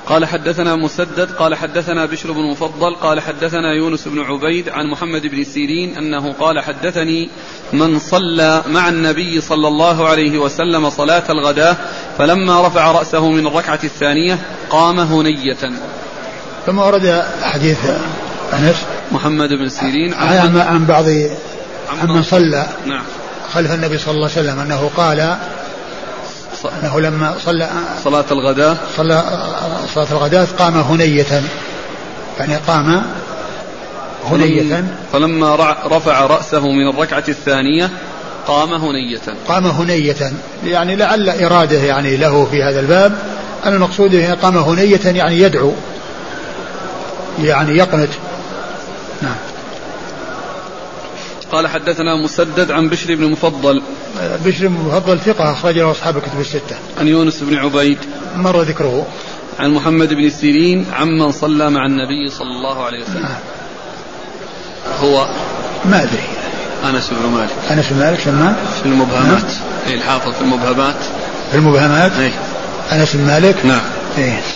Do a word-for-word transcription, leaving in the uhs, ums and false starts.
قال حدثنا مسدد قال حدثنا بشر بن مفضل قال حدثنا يونس بن عبيد عن محمد بن سيرين أنه قال حدثني من صلى مع النبي صلى الله عليه وسلم صلاة الغداة فلما رفع رأسه من الركعة الثانية قام هنية. ثم ورد حديث أنس محمد بن سيرين عن, عن بعض عن من صلى نعم خلف النبي صلى الله عليه وسلم أنه قال أنه لما صلى صلاة الغداة صلى صلاة الغداة قام هنية، يعني قام هنية فلما رفع رأسه من الركعة الثانية قام هنية قام هنية يعني لعل إرادة يعني له في هذا الباب أن المقصود قام هنية يعني يدعو يعني يقنت. نعم. قال حدثنا مسدد عن بشر بن مفضل بشر بن مفضل ثقة أخرج له أصحاب الكتب الستة. عن يونس بن عبيد مر ذكره. عن محمد بن سيرين عمن صلى مع النبي صلى الله عليه وسلم. نعم. هو ما أدري. أنس بن مالك. أنس بن مالك سماه في المبهمات. نعم. الحافظ في المبهمات. في المبهمات. أي. أنس بن مالك. نعم. إيه.